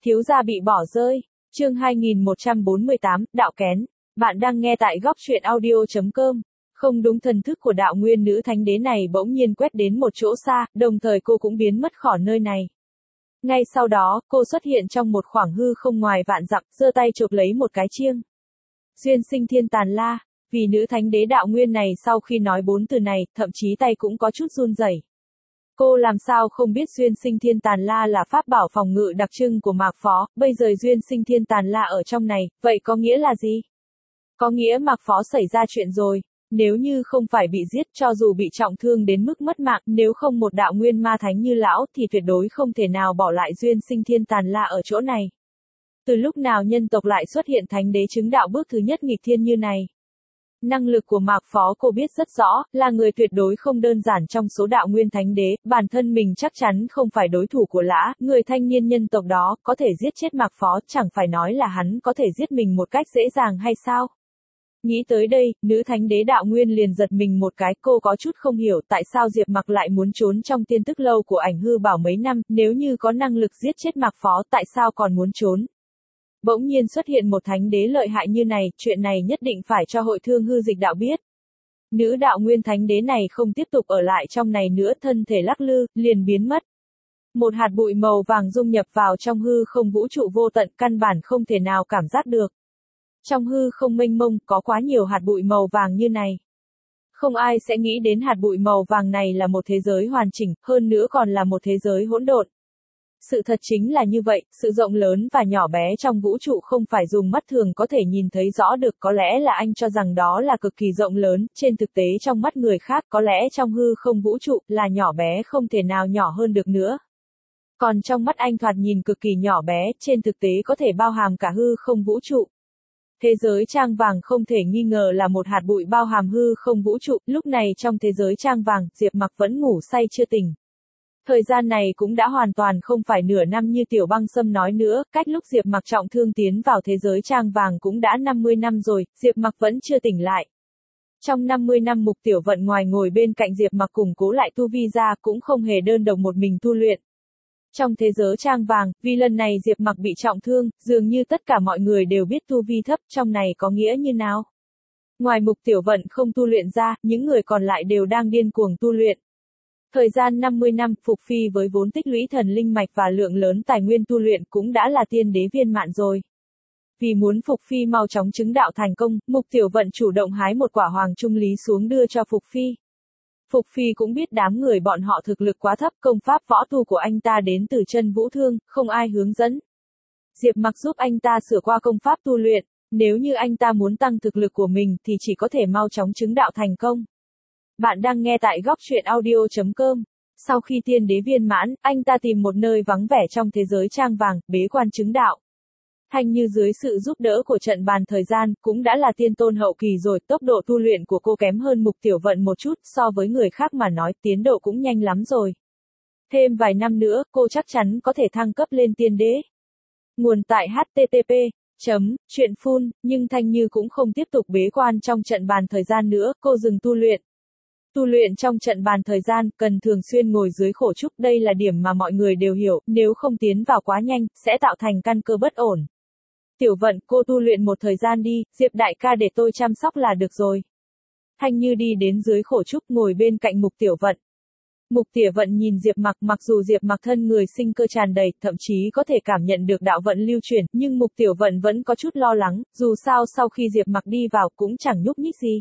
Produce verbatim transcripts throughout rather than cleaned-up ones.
Thiếu gia bị bỏ rơi. Chương hai nghìn một trăm bốn mươi tám, đạo kén. Bạn đang nghe tại góc truyện audio chấm com. Không đúng, thần thức của đạo nguyên nữ thánh đế này bỗng nhiên quét đến một chỗ xa, đồng thời cô cũng biến mất khỏi nơi này. Ngay sau đó, cô xuất hiện trong một khoảng hư không ngoài vạn dặm, giơ tay chộp lấy một cái chiêng. Duyên sinh thiên tàn la. Vì nữ thánh đế đạo nguyên này sau khi nói bốn từ này, thậm chí tay cũng có chút run rẩy. Cô làm sao không biết duyên sinh thiên tàn la là pháp bảo phòng ngự đặc trưng của Mạc Phó, bây giờ duyên sinh thiên tàn la ở trong này, vậy có nghĩa là gì? Có nghĩa Mạc Phó xảy ra chuyện rồi. Nếu như không phải bị giết, cho dù bị trọng thương đến mức mất mạng, nếu không một đạo nguyên ma thánh như lão thì tuyệt đối không thể nào bỏ lại duyên sinh thiên tàn la ở chỗ này. Từ lúc nào nhân tộc lại xuất hiện thánh đế chứng đạo bước thứ nhất nghịch thiên như này? Năng lực của Mạc Phó cô biết rất rõ, là người tuyệt đối không đơn giản trong số đạo nguyên thánh đế, bản thân mình chắc chắn không phải đối thủ của lã, người thanh niên nhân tộc đó, có thể giết chết Mạc Phó, chẳng phải nói là hắn có thể giết mình một cách dễ dàng hay sao? Nghĩ tới đây, nữ thánh đế đạo nguyên liền giật mình một cái, cô có chút không hiểu tại sao Diệp Mặc lại muốn trốn trong tiên tức lâu của ảnh hư bảo mấy năm, nếu như có năng lực giết chết Mạc Phó tại sao còn muốn trốn? Bỗng nhiên xuất hiện một thánh đế lợi hại như này, chuyện này nhất định phải cho hội thương hư dịch đạo biết. Nữ đạo nguyên thánh đế này không tiếp tục ở lại trong này nữa, thân thể lắc lư, liền biến mất. Một hạt bụi màu vàng dung nhập vào trong hư không vũ trụ vô tận, căn bản không thể nào cảm giác được. Trong hư không mênh mông, có quá nhiều hạt bụi màu vàng như này. Không ai sẽ nghĩ đến hạt bụi màu vàng này là một thế giới hoàn chỉnh, hơn nữa còn là một thế giới hỗn độn. Sự thật chính là như vậy, sự rộng lớn và nhỏ bé trong vũ trụ không phải dùng mắt thường có thể nhìn thấy rõ được, có lẽ là anh cho rằng đó là cực kỳ rộng lớn, trên thực tế trong mắt người khác có lẽ trong hư không vũ trụ là nhỏ bé không thể nào nhỏ hơn được nữa. Còn trong mắt anh thoạt nhìn cực kỳ nhỏ bé, trên thực tế có thể bao hàm cả hư không vũ trụ. Thế giới trang vàng không thể nghi ngờ là một hạt bụi bao hàm hư không vũ trụ, lúc này trong thế giới trang vàng, Diệp Mặc vẫn ngủ say chưa tỉnh. Thời gian này cũng đã hoàn toàn không phải nửa năm như Tiểu Băng Sâm nói nữa, cách lúc Diệp Mặc trọng thương tiến vào thế giới trang vàng cũng đã năm mươi năm rồi, Diệp Mặc vẫn chưa tỉnh lại. Trong năm mươi năm Mục Tiểu Vận ngoài ngồi bên cạnh Diệp Mặc củng cố lại tu vi ra cũng không hề đơn độc một mình tu luyện. Trong thế giới trang vàng, vì lần này Diệp Mặc bị trọng thương, dường như tất cả mọi người đều biết tu vi thấp, trong này có nghĩa như nào? Ngoài Mục Tiểu Vận không tu luyện ra, những người còn lại đều đang điên cuồng tu luyện. Thời gian năm mươi năm, Phục Phi với vốn tích lũy thần linh mạch và lượng lớn tài nguyên tu luyện cũng đã là tiên đế viên mãn rồi. Vì muốn Phục Phi mau chóng chứng đạo thành công, Mục Tiểu Vận chủ động hái một quả hoàng trung lý xuống đưa cho Phục Phi. Phục Phi cũng biết đám người bọn họ thực lực quá thấp, công pháp võ tu của anh ta đến từ chân vũ thương, không ai hướng dẫn. Diệp Mặc giúp anh ta sửa qua công pháp tu luyện, nếu như anh ta muốn tăng thực lực của mình thì chỉ có thể mau chóng chứng đạo thành công. Bạn đang nghe tại góc truyện audio chấm com. Sau khi tiên đế viên mãn, anh ta tìm một nơi vắng vẻ trong thế giới trang vàng, bế quan chứng đạo. Thanh Như dưới sự giúp đỡ của trận bàn thời gian, cũng đã là tiên tôn hậu kỳ rồi, tốc độ tu luyện của cô kém hơn Mục Tiểu Vận một chút, so với người khác mà nói, tiến độ cũng nhanh lắm rồi. Thêm vài năm nữa, cô chắc chắn có thể thăng cấp lên tiên đế. Nguồn tại h t t p chấm truyện phun, nhưng Thanh Như cũng không tiếp tục bế quan trong trận bàn thời gian nữa, cô dừng tu luyện. Tu luyện trong trận bàn thời gian, cần thường xuyên ngồi dưới khổ trúc, đây là điểm mà mọi người đều hiểu, nếu không tiến vào quá nhanh, sẽ tạo thành căn cơ bất ổn. Tiểu Vận, cô tu luyện một thời gian đi, Diệp đại ca để tôi chăm sóc là được rồi. Thanh Như đi đến dưới khổ trúc ngồi bên cạnh Mục Tiểu Vận. Mục Tiểu Vận nhìn Diệp Mặc, mặc dù Diệp Mặc thân người sinh cơ tràn đầy, thậm chí có thể cảm nhận được đạo vận lưu chuyển, nhưng Mục Tiểu Vận vẫn có chút lo lắng, dù sao sau khi Diệp Mặc đi vào cũng chẳng nhúc nhích gì.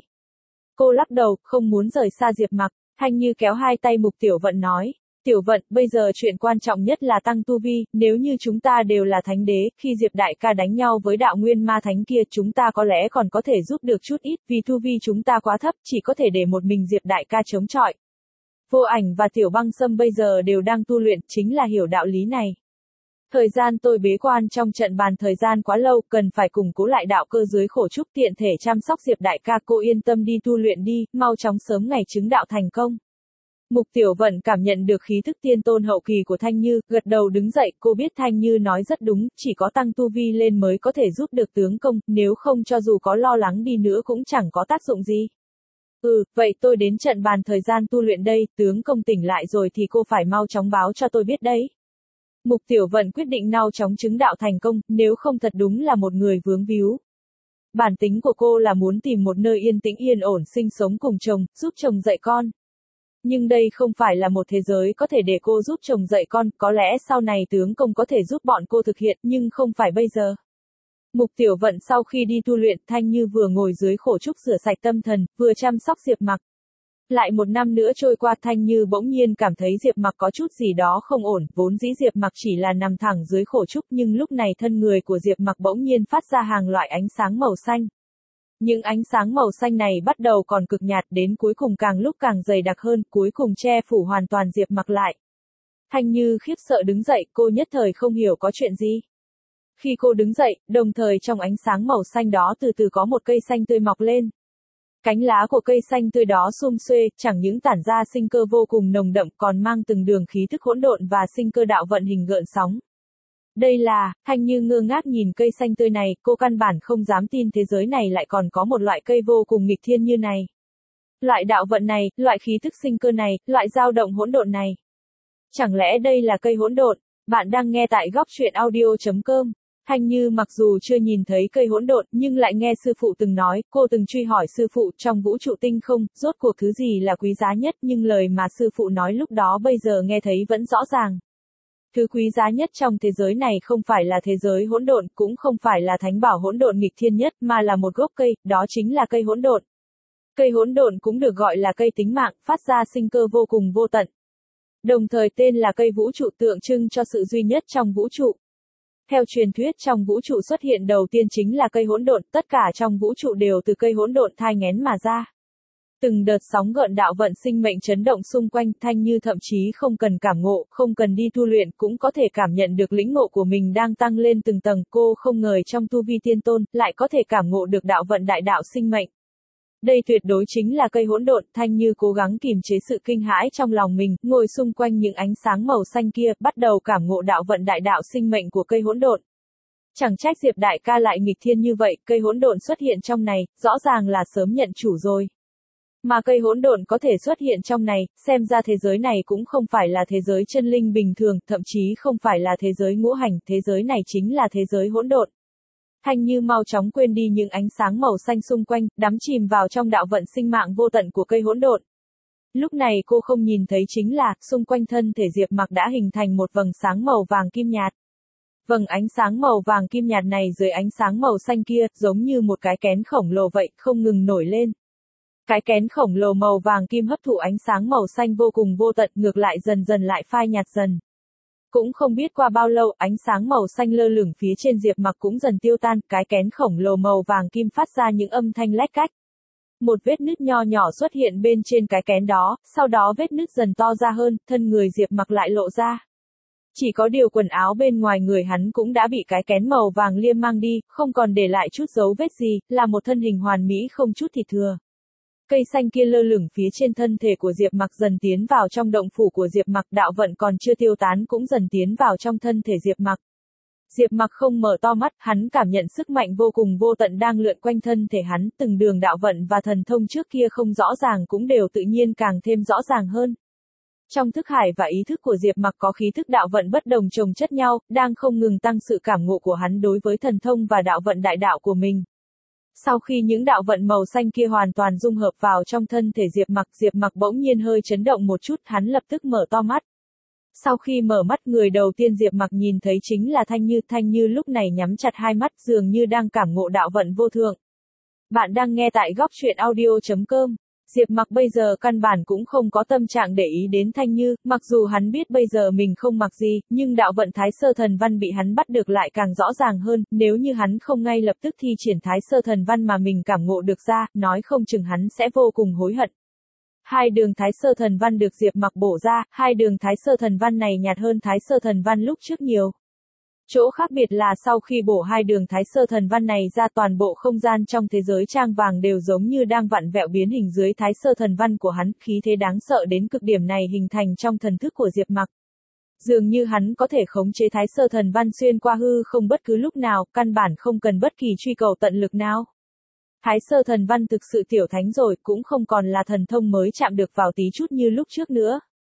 Cô lắc đầu, không muốn rời xa Diệp Mặc. Thanh Như kéo hai tay Mục Tiểu Vận nói, Tiểu Vận, bây giờ chuyện quan trọng nhất là tăng tu vi, nếu như chúng ta đều là thánh đế, khi Diệp đại ca đánh nhau với đạo nguyên ma thánh kia chúng ta có lẽ còn có thể giúp được chút ít, vì tu vi chúng ta quá thấp, chỉ có thể để một mình Diệp đại ca chống chọi. Vô Ảnh và Tiểu Băng Sâm bây giờ đều đang tu luyện, chính là hiểu đạo lý này. Thời gian tôi bế quan trong trận bàn thời gian quá lâu, cần phải củng cố lại đạo cơ dưới khổ trúc tiện thể chăm sóc Diệp đại ca, cô yên tâm đi tu luyện đi, mau chóng sớm ngày chứng đạo thành công. Mục Tiểu Vận cảm nhận được khí thức tiên tôn hậu kỳ của Thanh Như, gật đầu đứng dậy, cô biết Thanh Như nói rất đúng, chỉ có tăng tu vi lên mới có thể giúp được tướng công, nếu không cho dù có lo lắng đi nữa cũng chẳng có tác dụng gì. Ừ, vậy tôi đến trận bàn thời gian tu luyện đây, tướng công tỉnh lại rồi thì cô phải mau chóng báo cho tôi biết đấy. Mục Tiểu Vận quyết định mau chóng chứng đạo thành công, nếu không thật đúng là một người vướng víu. Bản tính của cô là muốn tìm một nơi yên tĩnh yên ổn sinh sống cùng chồng, giúp chồng dạy con. Nhưng đây không phải là một thế giới có thể để cô giúp chồng dạy con, có lẽ sau này tướng công có thể giúp bọn cô thực hiện, nhưng không phải bây giờ. Mục Tiểu Vận sau khi đi tu luyện, Thanh Như vừa ngồi dưới khổ trúc rửa sạch tâm thần, vừa chăm sóc Diệp Mặc. Lại một năm nữa trôi qua, Thanh Như bỗng nhiên cảm thấy Diệp Mặc có chút gì đó không ổn, vốn dĩ Diệp Mặc chỉ là nằm thẳng dưới khổ trúc, nhưng lúc này thân người của Diệp Mặc bỗng nhiên phát ra hàng loại ánh sáng màu xanh. Những ánh sáng màu xanh này bắt đầu còn cực nhạt, đến cuối cùng càng lúc càng dày đặc hơn, cuối cùng che phủ hoàn toàn Diệp Mặc lại. Thanh Như khiếp sợ đứng dậy, cô nhất thời không hiểu có chuyện gì. Khi cô đứng dậy, đồng thời trong ánh sáng màu xanh đó từ từ có một cây xanh tươi mọc lên. Cánh lá của cây xanh tươi đó sum xuê, chẳng những tản ra sinh cơ vô cùng nồng đậm, còn mang từng đường khí thức hỗn độn và sinh cơ đạo vận hình gợn sóng. Đây là, Thanh Như ngơ ngác nhìn cây xanh tươi này, cô căn bản không dám tin thế giới này lại còn có một loại cây vô cùng nghịch thiên như này. Loại đạo vận này, loại khí thức sinh cơ này, loại dao động hỗn độn này. Chẳng lẽ đây là cây hỗn độn? Bạn đang nghe tại góc truyện audio chấm com. Thanh Như mặc dù chưa nhìn thấy cây hỗn độn, nhưng lại nghe sư phụ từng nói, cô từng truy hỏi sư phụ trong vũ trụ tinh không, rốt cuộc thứ gì là quý giá nhất, nhưng lời mà sư phụ nói lúc đó bây giờ nghe thấy vẫn rõ ràng. Thứ quý giá nhất trong thế giới này không phải là thế giới hỗn độn, cũng không phải là thánh bảo hỗn độn nghịch thiên nhất, mà là một gốc cây, đó chính là cây hỗn độn. Cây hỗn độn cũng được gọi là cây tính mạng, phát ra sinh cơ vô cùng vô tận. Đồng thời tên là cây vũ trụ, tượng trưng cho sự duy nhất trong vũ trụ. Theo truyền thuyết trong vũ trụ xuất hiện đầu tiên chính là cây hỗn độn, tất cả trong vũ trụ đều từ cây hỗn độn thai nghén mà ra. Từng đợt sóng gợn đạo vận sinh mệnh chấn động xung quanh, Thanh Như thậm chí không cần cảm ngộ, không cần đi tu luyện cũng có thể cảm nhận được lĩnh ngộ của mình đang tăng lên từng tầng, cô không ngờ trong tu vi tiên tôn, lại có thể cảm ngộ được đạo vận đại đạo sinh mệnh. Đây tuyệt đối chính là cây hỗn độn, Thanh Như cố gắng kìm chế sự kinh hãi trong lòng mình, ngồi xung quanh những ánh sáng màu xanh kia, bắt đầu cảm ngộ đạo vận đại đạo sinh mệnh của cây hỗn độn. Chẳng trách Diệp đại ca lại nghịch thiên như vậy, cây hỗn độn xuất hiện trong này, rõ ràng là sớm nhận chủ rồi. Mà cây hỗn độn có thể xuất hiện trong này, xem ra thế giới này cũng không phải là thế giới chân linh bình thường, thậm chí không phải là thế giới ngũ hành, thế giới này chính là thế giới hỗn độn. Thanh Như mau chóng quên đi những ánh sáng màu xanh xung quanh, đắm chìm vào trong đạo vận sinh mạng vô tận của cây hỗn độn. Lúc này cô không nhìn thấy chính là, xung quanh thân thể Diệp Mặc đã hình thành một vầng sáng màu vàng kim nhạt. Vầng ánh sáng màu vàng kim nhạt này dưới ánh sáng màu xanh kia, giống như một cái kén khổng lồ vậy, không ngừng nổi lên. Cái kén khổng lồ màu vàng kim hấp thụ ánh sáng màu xanh vô cùng vô tận, ngược lại dần dần lại phai nhạt dần. Cũng không biết qua bao lâu, ánh sáng màu xanh lơ lửng phía trên Diệp Mặc cũng dần tiêu tan, cái kén khổng lồ màu vàng kim phát ra những âm thanh lách cách. Một vết nứt nho nhỏ xuất hiện bên trên cái kén đó, sau đó vết nứt dần to ra hơn, thân người Diệp Mặc lại lộ ra. Chỉ có điều quần áo bên ngoài người hắn cũng đã bị cái kén màu vàng liêm mang đi, không còn để lại chút dấu vết gì, là một thân hình hoàn mỹ không chút thịt thừa. Cây xanh kia lơ lửng phía trên thân thể của Diệp Mặc dần tiến vào trong động phủ của Diệp Mặc, đạo vận còn chưa tiêu tán cũng dần tiến vào trong thân thể Diệp Mặc. Diệp Mặc không mở to mắt, hắn cảm nhận sức mạnh vô cùng vô tận đang lượn quanh thân thể hắn, từng đường đạo vận và thần thông trước kia không rõ ràng cũng đều tự nhiên càng thêm rõ ràng hơn. Trong thức hải và ý thức của Diệp Mặc có khí thức đạo vận bất đồng chồng chất nhau, đang không ngừng tăng sự cảm ngộ của hắn đối với thần thông và đạo vận đại đạo của mình. Sau khi những đạo vận màu xanh kia hoàn toàn dung hợp vào trong thân thể Diệp Mặc, Diệp Mặc bỗng nhiên hơi chấn động một chút, hắn lập tức mở to mắt. Sau khi mở mắt, người đầu tiên Diệp Mặc nhìn thấy chính là Thanh Như, Thanh Như lúc này nhắm chặt hai mắt, dường như đang cảm ngộ đạo vận vô thượng. Bạn đang nghe tại góc truyện audio chấm com. Diệp Mặc bây giờ căn bản cũng không có tâm trạng để ý đến Thanh Như, mặc dù hắn biết bây giờ mình không mặc gì, nhưng đạo vận Thái Sơ Thần Văn bị hắn bắt được lại càng rõ ràng hơn, nếu như hắn không ngay lập tức thi triển Thái Sơ Thần Văn mà mình cảm ngộ được ra, nói không chừng hắn sẽ vô cùng hối hận. Hai đường Thái Sơ Thần Văn được Diệp Mặc bổ ra, hai đường Thái Sơ Thần Văn này nhạt hơn Thái Sơ Thần Văn lúc trước nhiều. Chỗ khác biệt là sau khi bổ hai đường Thái Sơ Thần Văn này ra, toàn bộ không gian trong thế giới trang vàng đều giống như đang vặn vẹo biến hình dưới Thái Sơ Thần Văn của hắn, khí thế đáng sợ đến cực điểm này hình thành trong thần thức của Diệp Mặc. Dường như hắn có thể khống chế Thái Sơ Thần Văn xuyên qua hư không bất cứ lúc nào, căn bản không cần bất kỳ truy cầu tận lực nào. Thái Sơ Thần Văn thực sự tiểu thánh rồi, cũng không còn là thần thông mới chạm được vào tí chút như lúc trước nữa.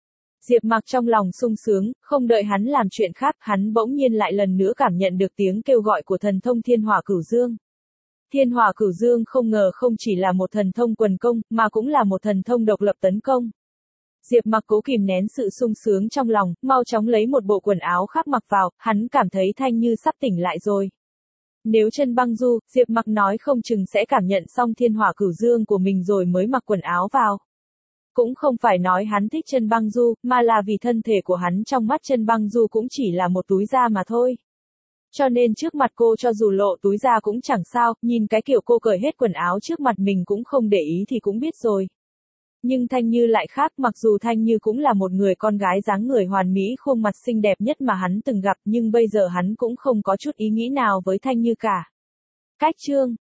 Diệp Mặc trong lòng sung sướng, không đợi hắn làm chuyện khác, hắn bỗng nhiên lại lần nữa cảm nhận được tiếng kêu gọi của thần thông Thiên Hỏa Cửu Dương. Thiên Hỏa Cửu Dương không ngờ không chỉ là một thần thông quần công, mà cũng là một thần thông độc lập tấn công. Diệp Mặc cố kìm nén sự sung sướng trong lòng, mau chóng lấy một bộ quần áo khác mặc vào, hắn cảm thấy Thanh Như sắp tỉnh lại rồi. Nếu chân băng du, Diệp Mặc nói không chừng sẽ cảm nhận xong Thiên Hỏa Cửu Dương của mình rồi mới mặc quần áo vào. Cũng không phải nói hắn thích chân băng du, mà là vì thân thể của hắn trong mắt chân băng du cũng chỉ là một túi da mà thôi. Cho nên trước mặt cô cho dù lộ túi da cũng chẳng sao, nhìn cái kiểu cô cởi hết quần áo trước mặt mình cũng không để ý thì cũng biết rồi. Nhưng Thanh Như lại khác, mặc dù Thanh Như cũng là một người con gái dáng người hoàn mỹ, khuôn mặt xinh đẹp nhất mà hắn từng gặp, nhưng bây giờ hắn cũng không có chút ý nghĩ nào với Thanh Như cả. Cách chương